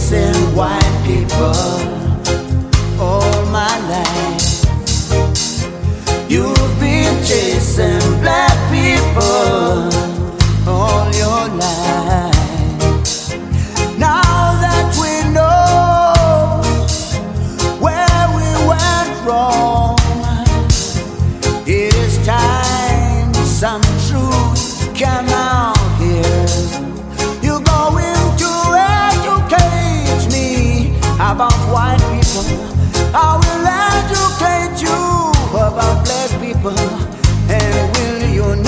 chasing white people all my life. You've been chasing black people all your life. Now that we know where we went wrong, it is time some truth come out here. You're going to educate me about white people. I will educate you about black people, and we'll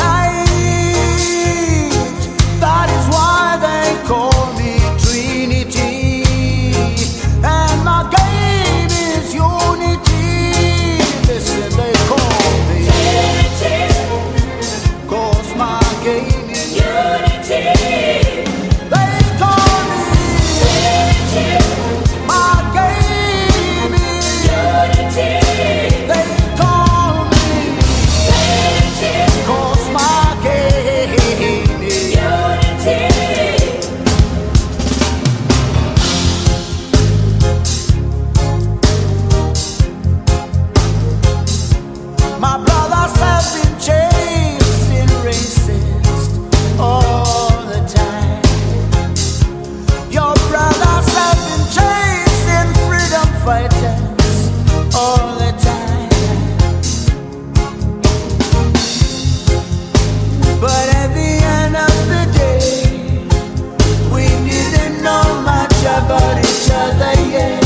unite. That is why they call me Trinity, and my game is unity. Listen, they call me Trinity, 'cause my game is unity. They call me Trinity, my game is unity. They call me Trinity, 'cause my game is unity. My brothers have been chasing racists all the time. Your brothers have been chasing freedom fighters all the time. But at the end of the day, we didn't know much about each other yet.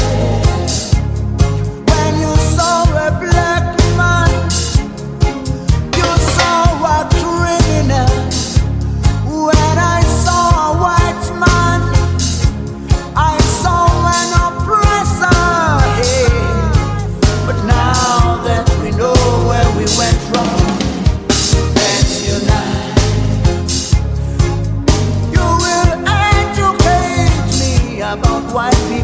When you saw a black man, you saw a criminal. When I saw a white man, I saw an oppressor. Hey. But now that we know where we went wrong, let's unite. You will educate me about white people.